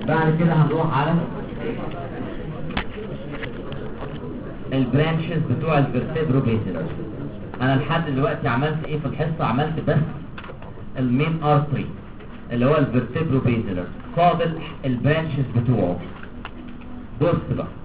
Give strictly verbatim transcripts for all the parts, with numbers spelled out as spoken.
بعد كده هنروح على البرانشز بتوع الفيرتبرو بيزلر. انا لحد دلوقتي عملت ايه في الحصه؟ عملت بس المين ارتري اللي هو الفيرتبرو بيزلر، فاضل البرانشز بتوعه. بص بقى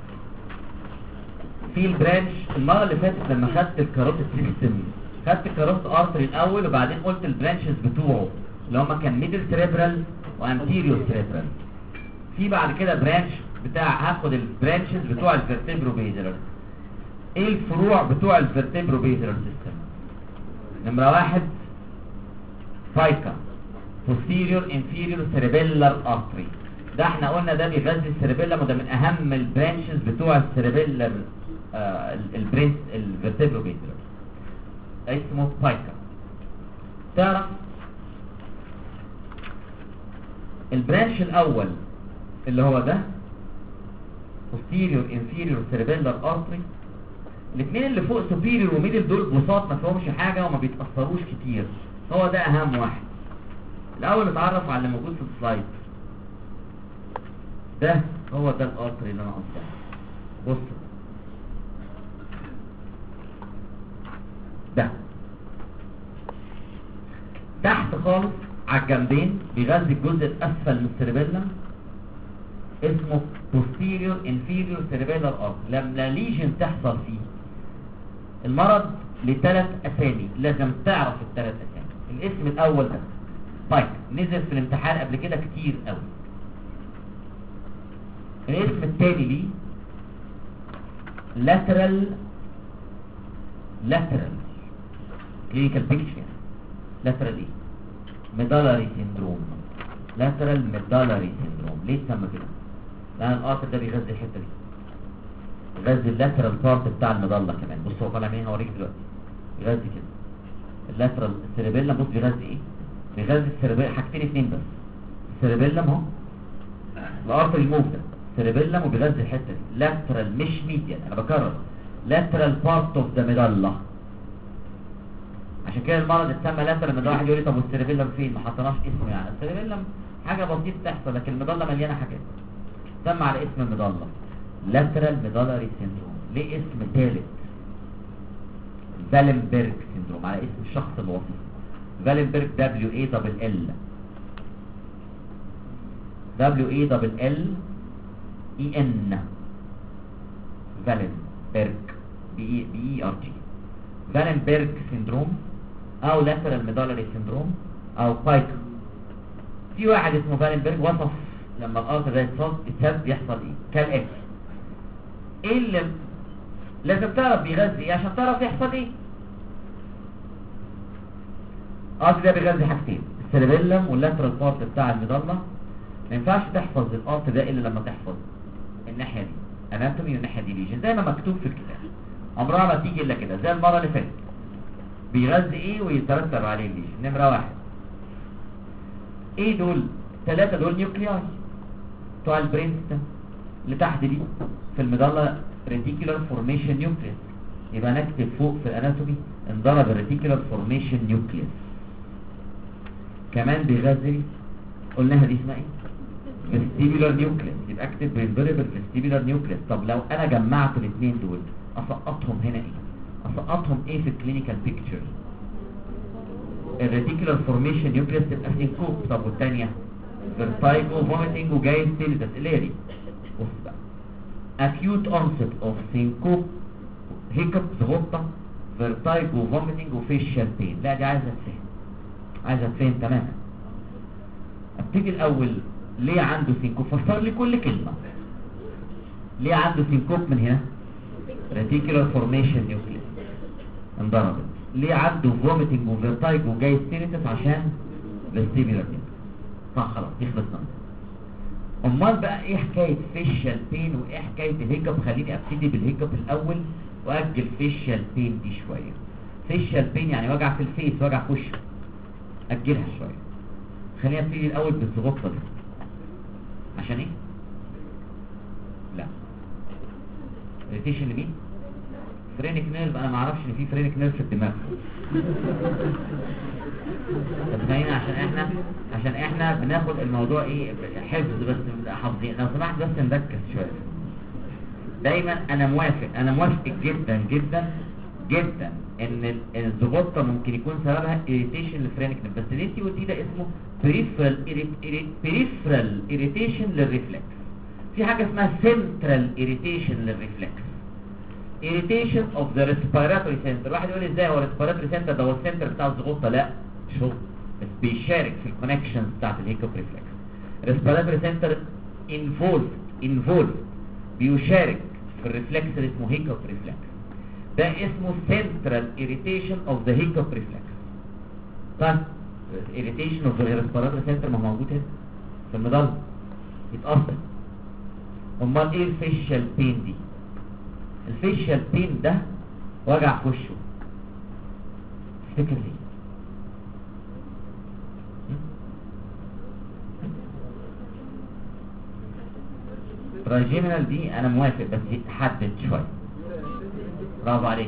في البرانش المره اللي فاتت لما خدت الكاروتيد سيستم خدت الكاروتيد ارتري الاول وبعدين قلت البرانشز بتوعه اللي هما كان ميدل سيريبرال وانتيريور سيريبرال. في بعد كده برانش بتاع هاخد البرانشز بتوع الفيرتبرو بيزلر. ايه الفروع بتوع الفيرتبرو بيزلر سيستم؟ نمره واحد فايكا posterior inferior cerebellar artery، ده احنا قلنا ده بيغذي السيربيلم وده من اهم البرانشز بتوع السيربيلر آه البرينس الفيرتبرو بيزلر اسمه فايكا. تعرف البرانش الاول اللي هو ده posterior inferior cerebellar artery، الاثنين اللي فوق superior وميدل دول بساط ما فيهمش حاجه وما بيتاثروش كتير، هو ده اهم واحد. الاول نتعرف على اللي موجود في السلايد ده، هو ده الارتري اللي انا قصدي. بص ده تحت خالص على الجنبين بيغذي الجزء الاسفل من السيربيلم اسمه posterior inferior cerebellar artery. لما ليجن تحصل فيه المرض لثلاث اسامي لازم تعرف الثلاث اسامي. الاسم الاول ده بايك، نزل في الامتحان قبل كده كتير قوي. الاسم الثاني ليه lateral lateral clinical picture lateral ايه medullary syndrome lateral medullary syndrome. ليه تسمى كده؟ لان القاطر ده بيغذي الحته دي، بيغذي اللاترال بارت بتاع المظله كمان. بص هو طالع منين هوريك دلوقتي. بيغذي كده اللاترال السيربيلم. بص بيغذي ايه؟ بيغذي السيربيلم حاجتين اتنين بس، السيربيلم اهو الارتر الموف ده سيربيلم وبيغذي الحته دي لاترال مش ميديال، انا بكرر لاترال بارت اوف ذا ميدالا. عشان كده المرض اتسمى لاترال ميدالا. واحد يقول لي طب والسيربيلم فين؟ ما حطيناش اسمه. يعني السيربيلم حاجه بسيطه تحصل لكن الميدالا مليانه حاجات. سمى على اسم الميدالا lateral medullary syndrome. ليه اسم ثالث فالنبرج سيندروم على اسم الشخص اللي وصفه فالنبرج دبليو اي دبل ال دبليو اي دبل ال اي ان فالنبرج بي اي بي اي ار جي فالنبرج سيندروم او lateral medullary syndrome او بايك. في واحد اسمه فالنبرج وصف لما الارض ده يتصاب يحصل ايه كالاتي. ايه اللي لازم تعرف بيغذي ايه عشان تعرف يحصل ايه. الارض ده بيغذي حاجتين، السيربيلم واللاترال بارت بتاع المظله. ما ينفعش تحفظ الارض ده الا لما تحفظ الناحيه دي اناتومي والناحيه دي ليجن زي ما مكتوب في الكتاب. عمرها ما تيجي الا كده زي المره اللي فاتت. بيغذي ايه ويترتب عليه الليجن. نمره واحد ايه دول؟ ثلاثه دول نيوكلياي بتوع البرينستون اللي تحت دي في المظله ريتيكولار فورميشن نيوكليس. يبقى نكتب فوق في الاناتومي انضرب الريتيكولار فورميشن نيوكليس. كمان بيغذي قلناها دي اسمها ايه؟ فيستيبولار نيوكليس. يبقى اكتب بينضرب الفيستيبولار نيوكليس. طب لو انا جمعت الاثنين دول اسقطهم هنا ايه؟ اسقطهم ايه في الكلينيكال بيكتشر؟ الريتيكولار فورميشن نيوكليس تبقى سينكوب. طب والثانيه فيرتايجو فوميتنج وجاي ستيلتس اللي هي دي. بص بقى acute onset of syncope hiccups غطة فيرتايجو فوميتنج وفيشال بين. لا دي عايزه تفهم عايزه تفهم تماما. ابتدي الاول ليه عنده سينكوب؟ فسر لي كل كلمه. ليه عنده سينكوب من هنا؟ ريتيكولار فورميشن نيوكليس انضربت. ليه عنده فوميتنج وفيرتايجو وجاي ستيلتس؟ عشان فيستيبولار نيوكليس. صح خلاص يخلصنا. امال بقى ايه حكايه فيشال بين وايه حكايه الهيكب؟ خليني ابتدي بالهيكب الاول واجل فيشال بين دي شويه. فيشال بين يعني وجع في الفيس، وجع في وشه، اجلها شويه. خلينا ابتدي الاول بالزغطه دي. عشان ايه؟ لا ريتيشن لمين؟ فرينك نيرف، انا ما اعرفش ان في فرينك نيرف في الدماغ. طب خلينا عشان احنا عشان احنا بناخد الموضوع ايه حفظ بس حافظين، لو سمحت بس نركز شويه. دايما انا موافق انا موافق جدا جدا جدا ان الزغطه ممكن يكون سببها irritation للفرينك نيرف، بس اللي انت قلتيه ده اسمه peripheral peripheral irritation للريفلكس. في حاجه اسمها central irritation للريفلكس، irritation of the respiratory center. واحد يقول لي ازاي هو respiratory center ده هو السنتر بتاع الزغطه؟ لا شو بس بيشارك في الكونكشنز بتاعت الهيكوب ريفلكس. respiratory center involved involved بيشارك في الريفلكس اللي اسمه هيكوب ريفلكس، ده اسمه central irritation of the hiccup reflex. طيب irritation of the respiratory center ما هو موجود هنا في المضلة يتأثر. امال ايه الفيشال بين دي؟ الفيشال بين ده وجع في وشه، تفتكر ليه؟ ترايجيمينال دي انا موافق بس تحدد شويه. برافو عليك،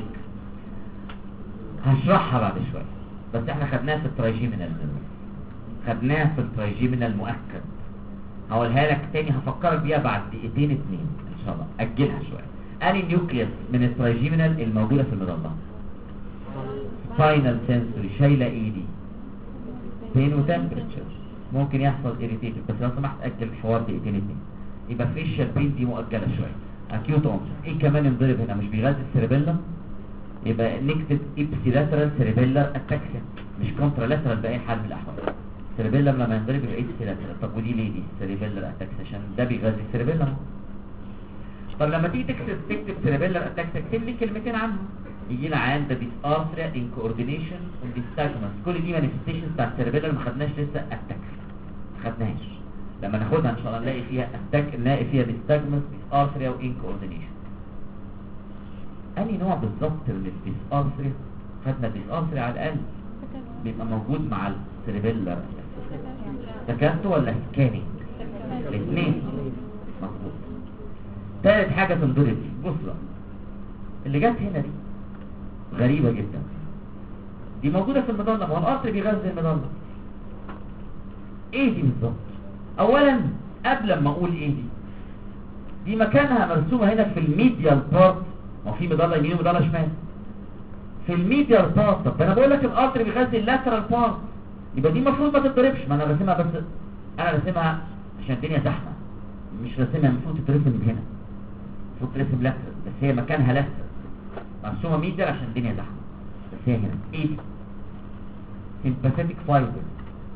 هشرحها بعد شويه، بس احنا خدناها في الترايجيمينال خدناها في الترايجيمينال مؤكد. هقولها لك تاني، هفكرك بيها بعد دقيقتين اتنين ان شاء الله، اجلها شويه. اني نيوكليوس من الترايجيمينال الموجوده في المضله؟ سباينال سنسوري، شايله ايدي، بين وتمبرتشر، ممكن يحصل اريتيتد، بس لو سمحت اجل الحوار دقيقتين اتنين. يبقى فيشال بين دي مؤجله شويه. اكيوت اونست، ايه كمان ينضرب هنا؟ مش بيغذي السيربيلم؟ يبقى نكتب ابسيلاترال سيربيلر اتاكسيا، مش كونترالاترال باي حال من الاحوال. السيربيلم لما ينضرب يبقى ابسيلاترال. طب ودي ليه دي سيربيلر اتاكسيا؟ عشان ده بيغذي السيربيلم. طب لما تيجي تكتب تكتب سيربيلر اتاكسيا اكتب لي كلمتين عنه. يجي لنا عند ديس ارثريا ان كوردينيشن وديستاجمنت، كل دي مانيفستيشنز بتاع السيربيلر ما خدناش لسه اتاكسيا، ما خدناش. لما ناخدها ان شاء الله نلاقي فيها اتاك، نلاقي فيها ديستاجمنت ديس ارثريا وان كوردينيشن. انهي نوع بالظبط من الديس ارثريا؟ خدنا الديس ارثريا على الاقل بيبقى موجود مع السيربيلر. سكانتو ولا سكاني؟ الاثنين مظبوط. ثالث حاجه تنضرب دي، بص بقى اللي جت هنا دي غريبه جدا، دي موجوده في المضله، ما هو الارتري بيغذي المضله. ايه دي بالظبط؟ اولا قبل ما اقول ايه دي، دي مكانها مرسومه هنا في الميديال بارت، ما في مضله يمين ومضله شمال. في الميديال بارت، طب انا بقول لك الارتري بيغذي اللاترال بارت، يبقى دي المفروض ما تتضربش. ما انا راسمها بس انا راسمها عشان الدنيا زحمه، مش راسمها المفروض تترسم هنا، المفروض ترسم لاترال، بس هي مكانها لاترال، مرسومه ميديال عشان الدنيا زحمه، بس هي هنا. ايه دي؟ سيمباثيتك فايبرز.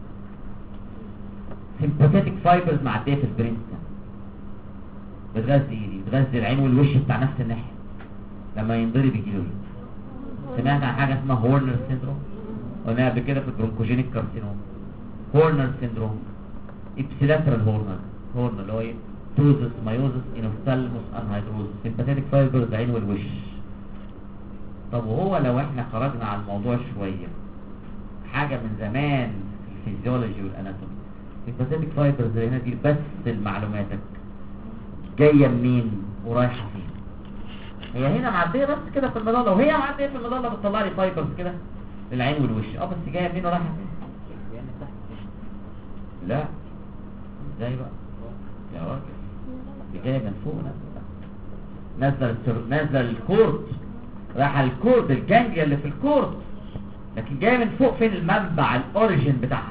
سيمباثيتك فايبرز معديه في البرين ستام، بتغذي ايه دي؟ بتغذي العين والوش بتاع نفس الناحيه. لما ينضرب يجي له ايه؟ سمعت عن حاجه اسمها هورنر سيندروم؟ قلنا قبل كده في البرونكوجينيك كارسينوم. هورنر سيندروم ابسيلاترال هورنر، هورنر اللي هو ايه؟ توزس مايوزس انوفتالموس انهيدروزس. سيمباثيتك فايبرز عين والوش. طب وهو لو احنا خرجنا على الموضوع شويه، حاجه من زمان في الفيزيولوجي والاناتومي، سيمباثيتك فايبرز اللي هنا دي بس لمعلوماتك جايه منين ورايحه فين؟ هي هنا معديه بس كده في المضله، وهي معديه في المضله بتطلع لي فايبرز كده للعين والوش. اه بس جايه منين ورايحه فين؟ لا ازاي بقى يا راجل؟ دي جايه من فوق، نازله نازله الكورد، رايحه الكورد الجانجليا اللي في الكورد، لكن جايه من فوق. فين المنبع الاوريجين بتاعها؟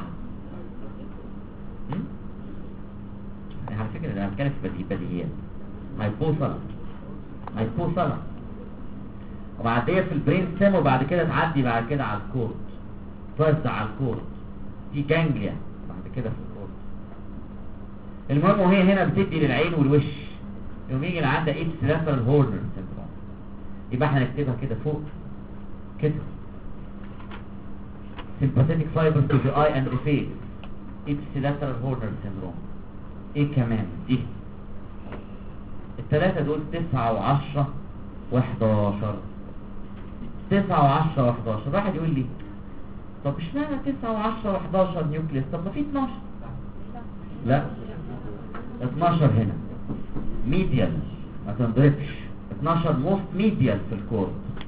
يعني على فكره انا بتكلم في بديهيات. هيبوصله هيبوصله ومعديه في البرين ستيم، وبعد كده تعدي بعد كده على الكورد، توزع على الكورد، في جانجليا بعد كده في الكورد. المهم وهي هنا بتدي للعين والوش، يوم يجي اللي عندها ابسيلاترال هورنر سيندروم، يبقى احنا نكتبها كده فوق كده sympathetic fibers to the eye and the face ipsilateral horner syndrome. ايه كمان دي؟ الثلاثة دول تسعة وعشرة وحداشر. تسعة وعشرة وحداشر. واحد يقول لي طب اشمعنى تسعة وعشرة وحداشر نيوكليس؟ طب ما في اتناشر. لا اتناشر هنا ميديال ما تنضربش، اتناشر موست ميديال في الكورد،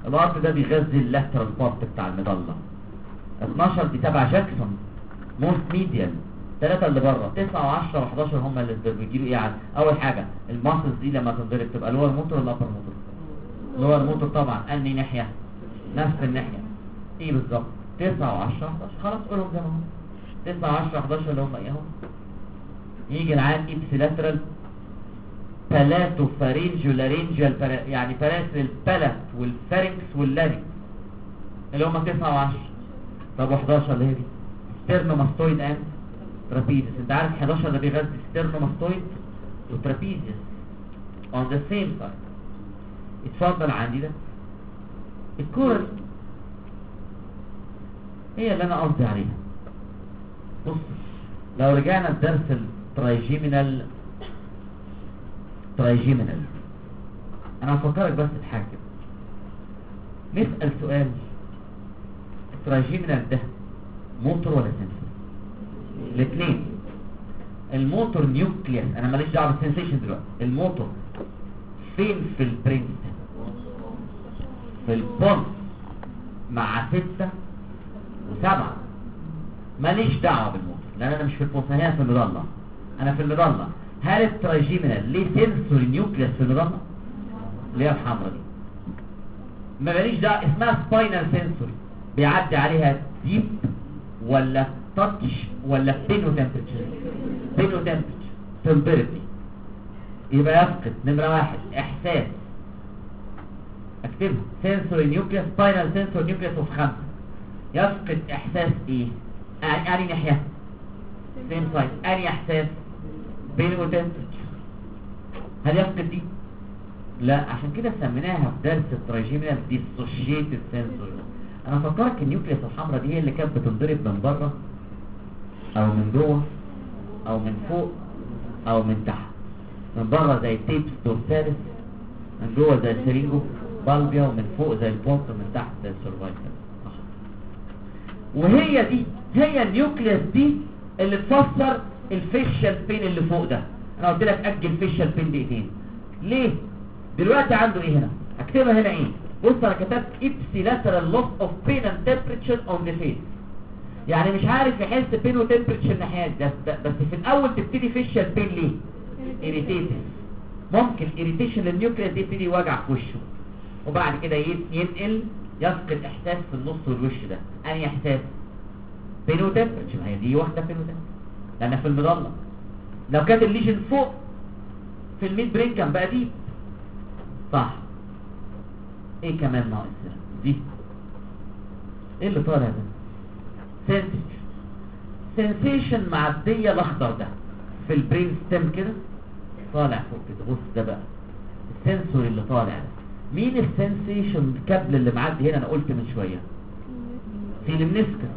الارت ده بيغذي اللاترال بارت بتاع المظله. اتناشر دي تبع جاكسون موست ميديال. ثلاثة اللي بره تسعة وعشرة وحداشر هم اللي بيجيلوا ايه؟ على اول حاجه الماسلز دي لما تنضرب تبقى لور موتور ولا ابر موتور؟ لور موتور طبعا. انهي ناحيه؟ نفس الناحيه. ايه بالظبط؟ تسعة وعشرة وحداشر. خلاص قولهم زي ما هم تسعة وعشرة وحداشر اللي هم ايه هم. يجي العين ايبسيلاترال بلاتو فارينجيو لارينجيال يعني بلاتو البلات والفارنكس واللارينكس اللي هم تسعة وعشرة. طب وحداشر اللي هي دي ستيرنوماستويد اند ترابيزيس. انت عارف حداشر ده بيغذي ستيرنوماستويد وترابيزيس on the same side. اتفضل عندي ده الكورة هي اللي انا قصدي عليها. بص لو رجعنا لدرس الترايجيمينال ترايجيمينال انا هفكرك بس بحاجه كده. نسال سؤال، الترايجيمينال ده موتور ولا سنسور؟ الاثنين. الموتور نيوكليس، انا ماليش دعوه بالسنسيشن دلوقتي. الموتور فين في البرنس؟ في البونس مع ستة وسبعة. ماليش دعوه بالموتور لان انا مش في البونس، انا هنا في المظله. انا في المظله. هل الترايجيمينال ليه سنسوري نيوكليس في المظله؟ اللي هي الحمراء دي ما ماليش دعوه، اسمها سباينال سنسوري. بيعدي عليها ديب ولا تاتش ولا بينو تمبرتشر؟ بينو تمبرتشر تمبرتي. يبقى يفقد نمره واحد احساس. اكتبها سنسوري نيوكليس سباينال سنسوري نيوكليس اوف خمسه. يفقد احساس ايه؟ اني ناحيه سيم سايد. اني احساس بينو تمبرتشر. هل يفقد دي؟ لا، عشان كده سميناها في درس الترايجيمينال ديسوشيتد سنسوري. انا فكرك النيوكليس الحمراء دي هي اللي كانت بتنضرب من بره او من جوه او من فوق او من تحت. من بره زي التيبس دورسالس، من جوه زي السرينجو بالبيا، ومن فوق زي البونت، ومن تحت زي السيرفايكال. وهي دي هي النيوكليس دي اللي تفسر الفيشال بين اللي فوق ده. انا قلت لك اجل فيشال بين دقيقتين ليه؟ دلوقتي عنده ايه هنا؟ اكتبها هنا ايه؟ بص انا كتبت ipsilateral loss of pain and temperature on the face. يعني مش عارف يحس بين وتمبرتشر الناحيات ده، بس في الاول تبتدي فيشال بين ليه؟ irritated. ممكن irritation للنيوكليس دي يبتدي وجع في وشه، وبعد كده ينقل يفقد احساس في النص والوش ده. انهي احساس؟ بين وتمبرتشر. هي دي واحده بين وتمبرتشر لان في المظله. لو كانت الليجن فوق في الميد برين كان بقى دي صح. ايه كمان ناقص هنا؟ دي ايه اللي طالع ده؟ سنسيشن. سنسيشن معديه الاخضر ده في البرين ستيم كده طالع فوق كده. بص ده بقى السنسوري اللي طالع ده. مين السنسيشن الكابل اللي معدي هنا؟ انا قلت من شويه في المنسكس.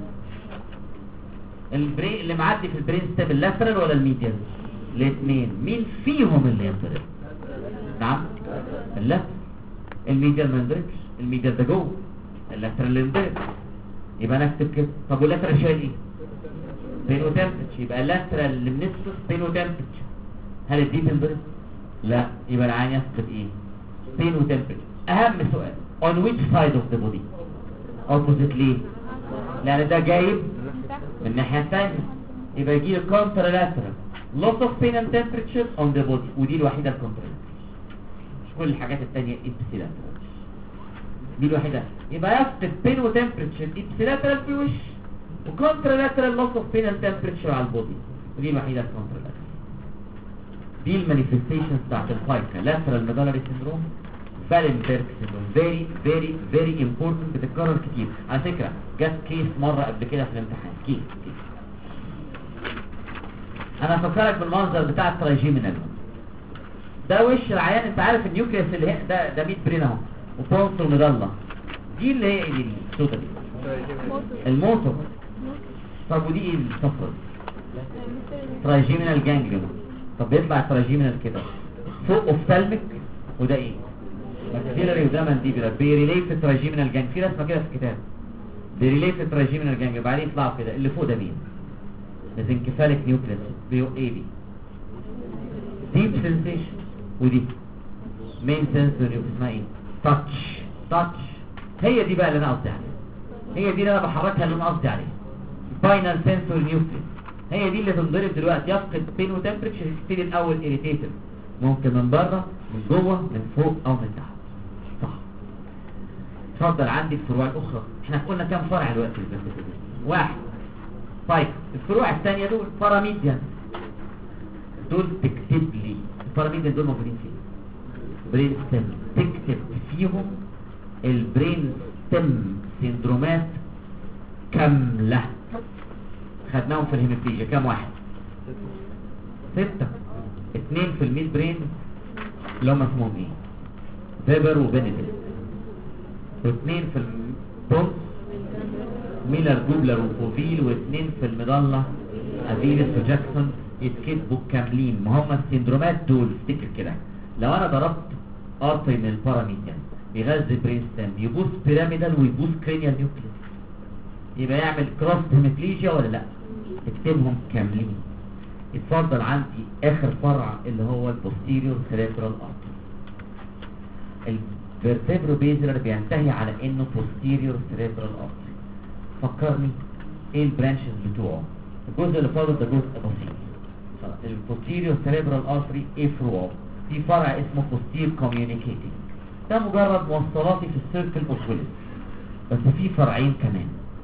البرين اللي معدي في البرين ستيم اللاترال ولا الميديال؟ الاثنين. مين فيهم اللي ينضرب؟ نعم اللاترال. الميديال ما ينضربش، الميديال ده جوه، اللاترال اللي ينضرب. يبقى انا اكتب كده. طب واللاترال شايل ايه؟ بين وتمبرتشر. يبقى اللاترال اللي بنسكس بين وتمبرتشر. هل الدي تنضرب؟ لا. يبقى العين يفقد ايه؟ بين وتمبرتشر. اهم سؤال on which side of the body؟ opposite. ليه؟ لان ده جايب من الناحيه الثانيه. يبقى يجي له contralateral loss of pain and temperature on the body، ودي الوحيده الكونترالاترال. مش كل الحاجات الثانيه ابسيلاترال، دي الوحيده. يبقى يفقد بين وتمبرتشر ابسيلاترال في الوش، وكونترالاترال loss of pain and temperature على البودي، ودي الوحيده الكونترالاترال. دي المانيفستيشنز بتاعت الفايكا لاترال ميدالري سيندروم، فالنبرج سيندروم. فيري فيري فيري امبورتنت، بتتكرر كتير على فكره. جت كيس مره قبل كده في الامتحان. كيس كيس انا فكرك بالمنظر بتاع الترايجيمينال ده. وش العيان انت عارف النيوكليس اللي هنا ده ده ميد برين اهو، وبونس ومضله. دي اللي هي دي الصوره دي الموتور. طب ودي ايه الصفرة؟ ترايجيمينال جانجليون. طب بيطلع الترايجيمينال كده فوق اوفتالميك، وده ايه؟ ماكسيلاري، وده مانديبيولار. بيريليت الترايجيمينال جانج. في رسمه كده في الكتاب بيريليت الترايجيمينال جانج. وبعدين يطلعوا كده. اللي فوق ده مين؟ الانكفاليك نيوكليس بيو اي بي. ديب سنسيشن. ودي مين سنسوري اسمها ايه؟ تاتش. تاتش هي دي بقى اللي انا قصدي عليها، هي دي اللي انا بحركها اللي انا قصدي عليها. سباينال سنسوري نيوكليس هي دي اللي تنضرب دلوقتي، يفقد بين وتمبرتشر، يبتدي الاول اريتيتيف، ممكن من بره من جوه من فوق او من تحت. صح. اتفضل عندي الفروع الاخرى. احنا قلنا كام فرع دلوقتي؟ واحد. طيب الفروع الثانيه دول باراميديان، دول تكتب لي الباراميديان دول موجودين فين؟ برين ستيم، تكتب فيهم البرين ستيم سيندرومات كامله خدناهم في الهيموبليجيا. كام واحد؟ ستة. اتنين في الميد برين اللي هم اسمهم ايه؟ فيبر وبينيتل. واثنين في البونس ميلر جوبلر وفوفيل. واثنين في المضلة افيلس وجاكسون. يتكتبوا كاملين. ما هم السندرومات دول افتكر كده، لو انا ضربت ارتري من الباراميديان بيغذي برين ستيم يبوظ بيراميدال ويبوظ كرينيال نيوكليس، يبقى يعمل كروس هيموبليجيا ولا لا؟ اكتبهم كاملين. اتفضل عندي اخر فرع اللي هو البوستيريور سيريبرال ارتري. الفيرتبرو بيزلر بينتهي على انه بوستيريور سيريبرال ارتري. فكرني ايه البرانشز بتوعه؟ الجزء اللي فاضل ده جزء بسيط. البوستيريور سيريبرال ارتري ايه فروعه؟ في فرع اسمه بوستير كوميونيكيتنج، ده مجرد موصلاتي في السيركل اوف، بس في فرعين كمان،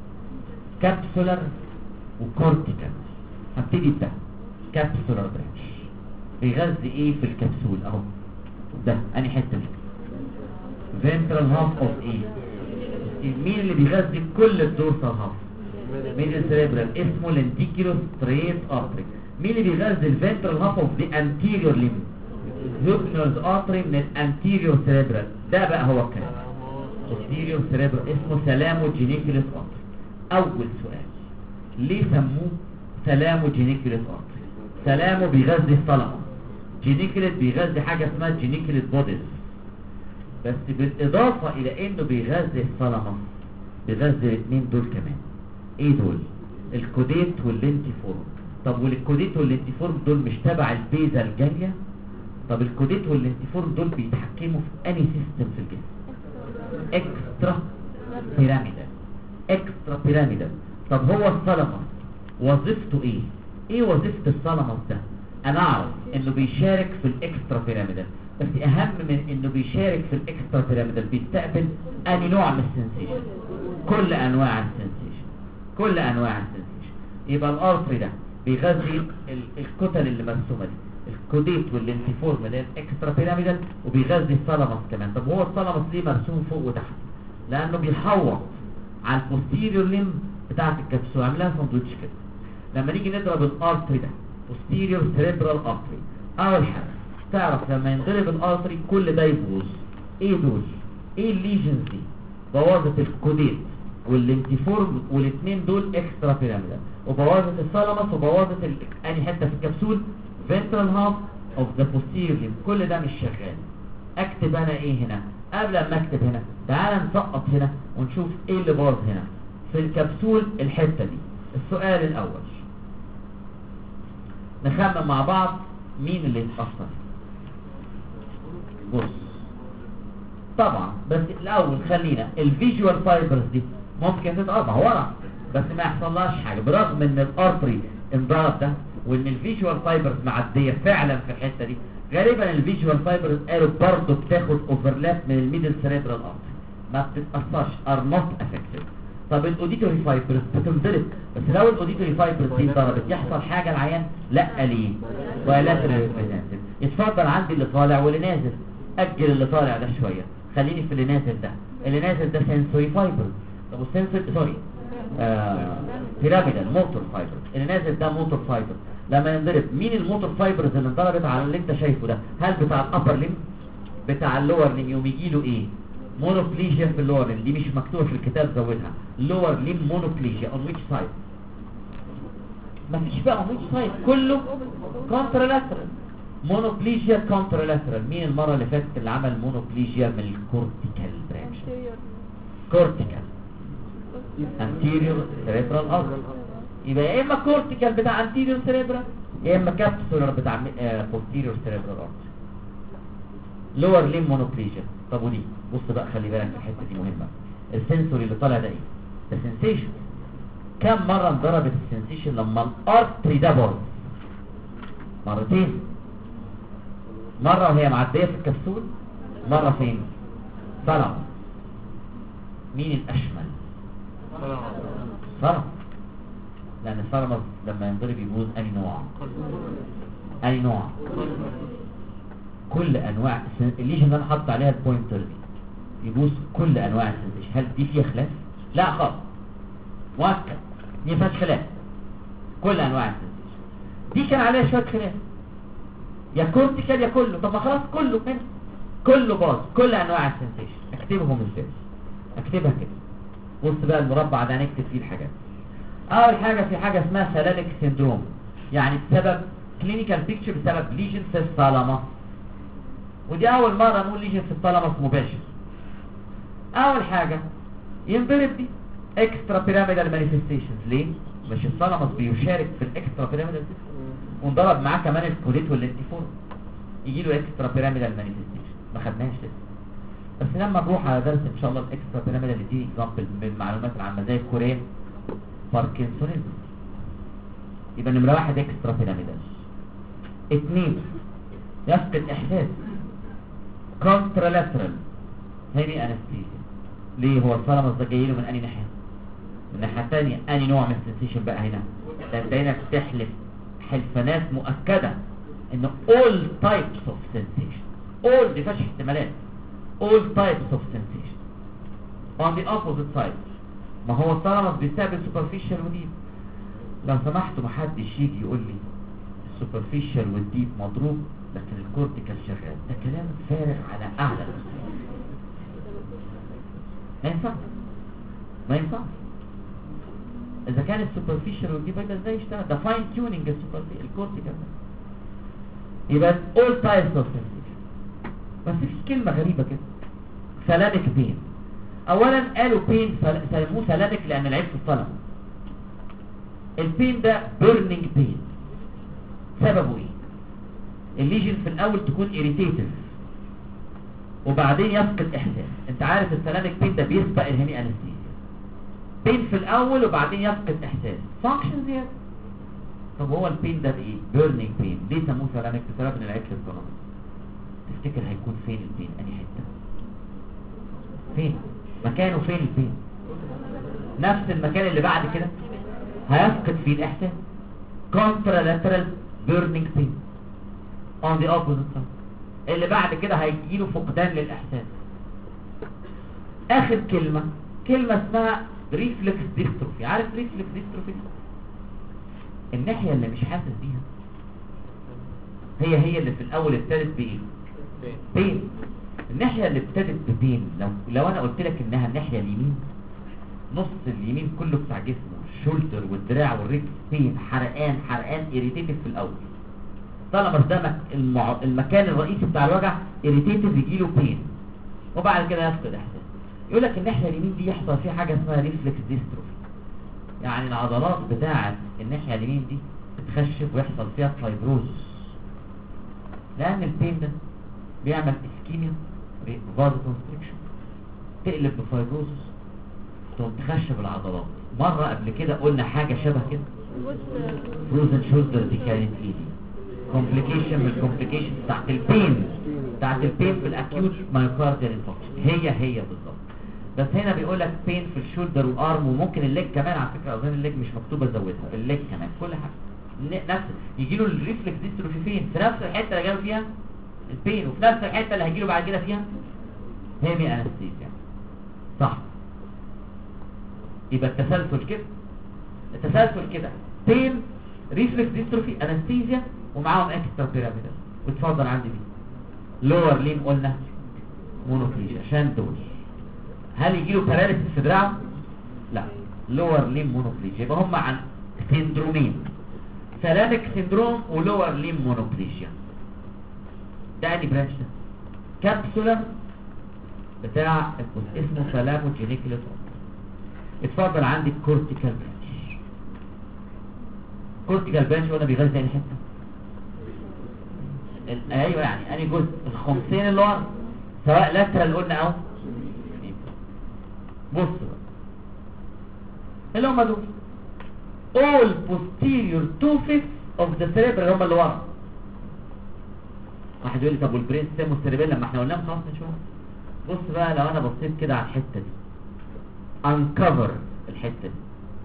كابسولار وكورتيكال. هبتدي بده كابسولار برانش، بيغذي ايه في الكبسول اهو؟ ده انهي حته دي؟ فينترال هاف اوف ايه؟ مين اللي بيغذي كل الدورسال هاف؟ ميدل سيريبرال، اسمه لنتيكيولوس ستريت ارتري. مين اللي بيغذي الفينترال هاف اوف ذا انتيريور ليم؟ هيوبنرز ارتري من الانتيريور سيريبرال. ده بقى هو الكلام. posterior cerebral اسمه ثالاموجينيكوليس ارتري. اول سؤال، ليه سموه ثالاموجينيكوليس ارتري؟ ثالامو بيغذي الثالاموس، جينيكوليت بيغذي حاجه اسمها جينيكوليت بوديز، بس بالاضافه الى انه بيغذي الثالاموس بيغذي الاثنين دول كمان. ايه دول؟ الكوديت واللينتيفورم. طب والكوديت واللينتيفورم دول مش تبع البيزا الجاريه؟ طب الكوديت واللينتيفورم دول بيتحكموا في انهي سيستم في الجسم؟ اكسترا بيراميدال. اكسترا بيراميدال. طب هو الثالاموس وظيفته ايه؟ ايه وظيفه الثالاموس ده؟ انا اعرف انه بيشارك في الاكسترا بيراميدال، بس اهم من انه بيشارك في الاكسترا بيراميدال بيستقبل انهي نوع من السنسيشن؟ كل انواع السنسيشن، كل انواع السنسيشن. يبقى الارتري ده بيغذي الكتل اللي مرسومه دي، الكوديت واللينتيفورم اللي هي الاكسترا بيراميدال، وبيغذي الثالاموس كمان. طب هو الثالاموس ليه مرسوم فوق وتحت؟ لانه بيحوط على البوستيريور ليم بتاعه الكبسول، عاملها ساندوتش كده. لما نيجي نضرب الارتري ده posterior cerebral artery، اول حاجه تعرف لما ينضرب الارتري كل ده يبوظ. ايه دول؟ ايه الليجنز دي؟ بوظت الكوديت واللينتيفورم، والاثنين دول اكسترا بيراميدال، وبوظت الثالاموس، وبوظت انهي حته في الكبسول؟ ventral half of the posterior limb. كل ده مش شغال. اكتب انا ايه هنا؟ قبل ما اكتب هنا تعال نسقط هنا ونشوف ايه اللي باظ هنا في الكبسول. الحته دي السؤال الاول، نخمن مع بعض مين اللي يتأثر. بص طبعا، بس الاول خلينا الفيجوال فايبرز دي ممكن تتقطع ورا بس ما يحصلهاش حاجه، برغم ان الارتري انضرب ده وان الفيجوال فايبرز معديه فعلا في الحته دي. غالبا الفيجوال فايبرز قالوا برضه بتاخد اوفرلاب من الميدل سيريبرال ارتري، ما بتتاثرش، ار نوت افكتد. طب الاوديتوري فايبرز بتنضرب، بس لو الاوديتوري فايبرز دي ضربت يحصل حاجه العيان؟ لا. ليه؟ ولاترال ريزنتد. اتفضل عندي اللي طالع واللي نازل. اجل اللي طالع ده شويه، خليني في اللي نازل ده. اللي نازل ده سنسوري فايبرز. طب والسنسوري سوري آه بيراميدال موتور فايبرز. اللي نازل ده موتور فايبرز. لما ينضرب مين الموتور فايبرز اللي انضربت على اللي انت شايفه ده؟ هل بتاع الابر ليم؟ بتاع اللور ليم؟ يوم يجي له ايه؟ مونوبليجيا في اللور ليم. دي مش مكتوبه في الكتاب، زودها. لور ليم مونوبليجيا on which side؟ مفيش بقى on which side، كله contralateral. مونوبليجيا contralateral. مين المره اللي فاتت اللي عمل مونوبليجيا من الكورتيكال برانش؟ كورتيكال anterior cerebral artery. يبقى يا اما كورتيكال بتاع anterior cerebral يا اما كابسولار بتاع posterior cerebral artery. لور ليم مونوبليجيا. طب ودي بص بقى، خلي بالك الحته دي مهمه. السنسوري اللي طالع ده ايه؟ ده سنسيشن. كم مرة انضربت السنسيشن لما الارتري ده باظ؟ مرتين. مرة وهي معدية في الكبسول، مرة فين؟ ثلمس. مين الاشمل؟ ثلمس. لان الثلمس لما ينضرب يبوظ اي نوع؟ اي نوع؟ كل انواع الليجن اللي انا حاطط عليها البوينتر دي يبوظ كل انواع السنسيشن. هل دي فيها خلاف؟ لا خالص، مؤكد دي فيها خلاف. كل انواع السنسيشن دي كان عليها شويه خلاف، يا كورتيكال يا كله. طب ما خلاص كله كده، كله باظ، كل انواع السنسيشن. اكتبهم ازاي؟ اكتبها كده. بص بقى المربع ده هنكتب فيه الحاجات. اول حاجه في حاجه اسمها سلامك سيندروم، يعني بسبب كلينيكال بيكتشر بسبب ليجن في الثالاموس. ودي اول مره نقول ليجن في الثالاموس مباشر. اول حاجه ينضرب دي اكسترا بيراميدال مانيفستيشنز. ليه؟ مش الثالاموس بيشارك في الاكسترا بيراميدال ونضرب معاه كمان الكوليت والانتيفور، يجي له اكسترا بيراميدال مانيفستيشن. ما خدناش لسه، بس لما نروح على درس ان شاء الله الاكسترا بيراميدال اللي دي اكزامبل من المعلومات العامه زي الكوريا باركنسونيزم. يبقى نمره واحد اكسترا بيراميدال. اثنين يفقد احساس كونترالاترال هيمي انستيزيا. ليه؟ هو الثالاموس ده جاي له من انهي ناحيه؟ من الناحيه الثانيه. انهي نوع من السنسيشن بقى هنا؟ ده انت هنا بتحلف حلفانات مؤكده انه all types of sensation، all دي فيهاش احتمالات، all types of sensation on the opposite side. ما هو الثالاموس بيستقبل superficial وديب. لو سمحتوا محدش يجي يقول لي السوبرفيشال والديب مضروب لكن الكورتيكال شغال، ده كلام فارغ على اعلى مستوى. ما ينفعش، ما ينفعش. اذا كان السوبرفيشال والديب يبقى ازاي يشتغل؟ ده فاين تيونينج السوبرفيشال الكورتيكال. يبقى all types of sensation. بس في كلمه غريبه كده، سلامك بين. اولا قالوا بين سموه سلامك لان العيب في الثالاموس. البين ده بيرنينج بين. سببه ايه؟ الليجن في الاول تكون irritative وبعدين يفقد احساس. انت عارف السلامك بين ده بيسبق الهيمي انستيزيا. بين في الاول وبعدين يفقد احساس، فانكشن زياده. طب هو البين ده بايه؟ بيرنينج بين. ليه سموه سلامك؟ بسبب ان العيب في الثالاموس. تفتكر هيكون فين البين؟ انهي حته؟ فين مكانه؟ فين البين؟ نفس المكان اللي بعد كده هيفقد فيه الاحساس. contralateral burning pain on the opposite side. اللي بعد كده هيجيله فقدان للاحساس. اخر كلمه كلمه اسمها ريفلكس ديستروفي. عارف ريفلكس ديستروفي؟ الناحيه اللي مش حاسس بيها هي هي اللي في الاول ابتدت بايه؟ بين. الناحيه اللي ابتدت ببين، لو لو انا قلت لك انها الناحيه اليمين، نص اليمين كله بتاع جسمه، الشولدر والدراع والرجل بين، حرقان حرقان irritative في الاول. طالما ده مك... المع... المكان الرئيسي بتاع الوجع irritative يجيله بين وبعد كده يفقد احساس. يقول لك الناحيه اليمين دي يحصل فيها حاجه اسمها ريفلكس ديستروفي، يعني العضلات بتاعه الناحيه اليمين دي بتخشب ويحصل فيها فايبروزس، لان البين ده بيعمل اسكيميا فازو كونستريكشن، تقلب بفايبروزس تقوم تخشب العضلات. مره قبل كده قلنا حاجه شبه كده، فروزن شولدر دي كانت ايه دي؟ كومبليكيشن من الكومبليكيشن بتاعت البين بتاعت البين في الاكيوت مايوكارديال انفكشن. هي هي بالظبط، بس هنا بيقول لك بين في الشولدر والارم وممكن الليج كمان. على فكره اظن الليج مش مكتوبه زودها، الليج كمان كل حاجه نفس. يجي له الريفلكس ديستروفي فين؟ في نفس الحته اللي جاله فيها البين وفي نفس الحته اللي هيجي له بعد كده فيها هيمي انستيزيا. صح؟ يبقى التسلسل كده، التسلسل كده بين ريفلكس ديستروفي انستيزيا ومعاهم اكسترا بيراميدال. واتفضل عندي دي لور ليم قلنا مونوبليجيا عشان دول. هل يجي له باراليسيس في دراعه؟ لا، لور ليم مونوبليجيا. يبقى هم عن سندرومين، سلامك سندروم ولور ليم مونوبليجيا. ده اني برانش ده كابسولر بتاع اسمه سلاموجينيكولوس. اتفضل عندي الكورتيكال برانش. كورتيكال برانش وانا بيغذي اي حته؟ ايوه، يعني اني جزء الخمسين اللي ورا، سواء لاترال قلنا او بصوا بقى اللي هم دول all posterior two fifths of the cerebral اللي هم اللي ورا. واحد يقول لي طب والبرين ستيم والسيربيل لما احنا قلناهم خلاص نشوف. بص بقى لو انا بصيت كده على الحته دي uncover الحته دي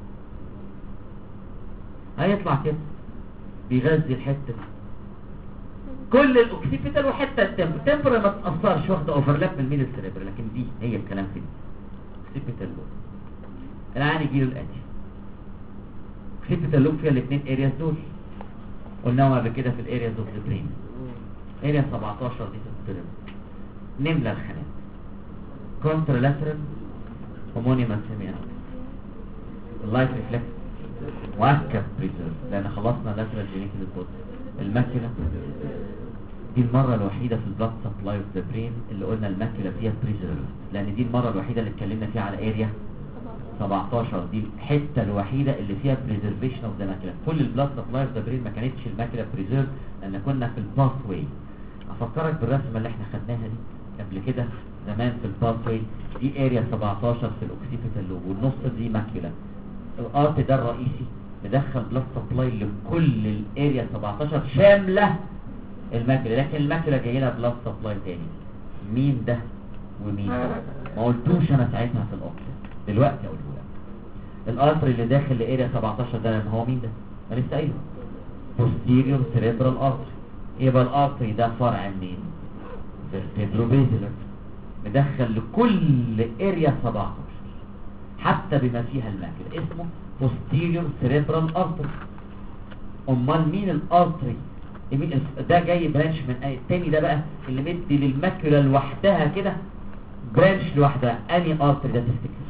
هيطلع كده بيغذي الحته دي كل الاوكسيبيتال وحته التمبر. التمبر ما تاثرش واخده اوفرلاب من الميدل سيربرال، لكن دي هي الكلام في دي اوكسيبيتال لوب. الان يجي له الاتي اوكسيبيتال لوب فيها الاثنين ارياز دول قلناهم قبل كده في الارياز اوف ذا برين. اريا سبعتاشر دي تتضرب نملى الخانات كونترالاترال هومونيمال سيميان اللايف ريفلكس مؤكد بريزيرف لان خلصنا لاترال جينيكال بود. الماكيولا دي المره الوحيده في البلاد سبلاي اوف ذا برين اللي قلنا الماكيولا فيها بريزيرف، لان دي المره الوحيده اللي اتكلمنا فيها على اريا سبعتاشر. دي الحته الوحيده اللي فيها بريزرفيشن اوف ذا ماكيولا. كل البلاد سبلاي اوف ذا برين ما كانتش الماكيولا بريزيرف لان كنا في الباث واي. افكرك بالرسمه اللي احنا خدناها دي قبل كده زمان في الباث واي. دي اريا سبعتاشر في الاوكسيبيتال لوب والنص دي ماكيولا. الارت ده الرئيسي مدخل بلاد سبلاي لكل الاريا سبعتاشر شامله الماكيولا، لكن الماكيولا جاي لها بلاد سبلاي تاني. مين ده ومين ده؟ ما قلتوش انا ساعتها في الاوكسيد، دلوقتي اقوله لك. الارتر اللي داخل لاريا سبعتاشر ده هو مين ده؟ ما لسه قايله posterior cerebral artery. يبقى الارتري ده فرع منين؟ vertebrobasilar مدخل لكل اريا سبعتاشر حتى بما فيها الماكيولا، اسمه posterior cerebral artery. امال مين الارتري ده؟ جاي برانش من اي التاني ده بقى اللي مدي للماكيولا لوحدها كده برانش لوحدها. اني ارتري ده تفتكر؟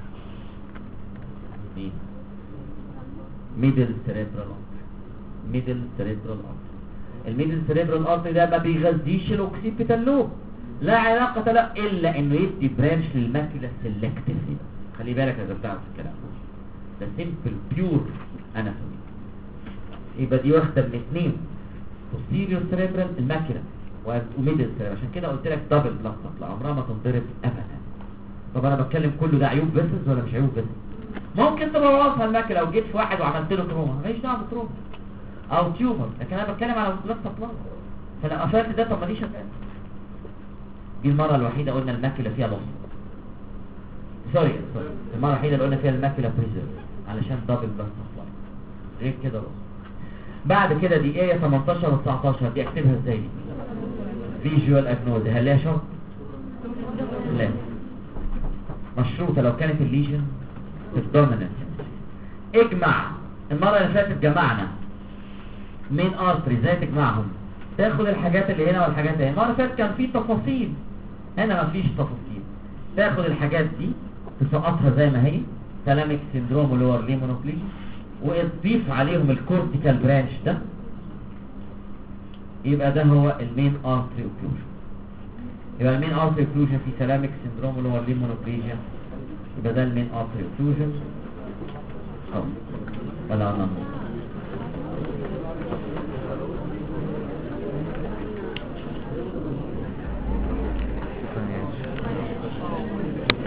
مين؟ ميدل سيريبرال ارتري. ميدل سيريبرال ارتري. الميدل سيريبرال ارتري ده ما بيغذيش الاوكسيبيتال لوب، لا علاقه له الا انه يدي برانش للماكيولا سيلكتيفلي. خلي بالك يا بتعرف الكلام ده سيمبل بيور اناتومي. يبقى دي واخده من اثنين posterior cerebral الماكيولا وميدل سيريبرال. عشان كده قلت لك دبل بلس لا عمرها ما تنضرب ابدا. طب انا بتكلم كله ده عيوب فيسز ولا مش عيوب فيسز؟ ممكن تبوظها الماكيولا لو جيت في واحد وعملت له تروما ماليش دعوه بتروما او تيومر، لكن انا بتكلم على بلس سبلاي. فانا قفلت ده طب ماليش شغال. دي المره الوحيده قلنا الماكيولا فيها لص. سوري سوري المره الوحيده اللي قلنا فيها الماكيولا بريزيرف علشان دبل بلس سبلاي. غير كده لص. بعد كده دي ايه تمنتاشر و تسعتاشر دي اكتبها ازاي دي؟ فيجوال اجنوز. هل ليها شرط؟ لا مشروطه لو كانت الليجن الدوميننت. اجمع المره اللي فاتت جمعنا مين ارتري ازاي تجمعهم؟ تاخد الحاجات اللي هنا والحاجات اللي هنا. المره اللي فاتت كان في تفاصيل، هنا مفيش تفاصيل. تاخد الحاجات دي تسقطها زي ما هي ثالاميك سيندروم ولور لي مونوبليجيا وتضيف عليهم الكورتيكال برانش ده، يبقى ده هو المين ارتري اوكلوجن. يبقى المين ارتري اوكلوجن في ثالاميك سيندروم ولور لي مونوبليجيا، يبقى ده المين ارتري اوكلوجن. اه ولا انا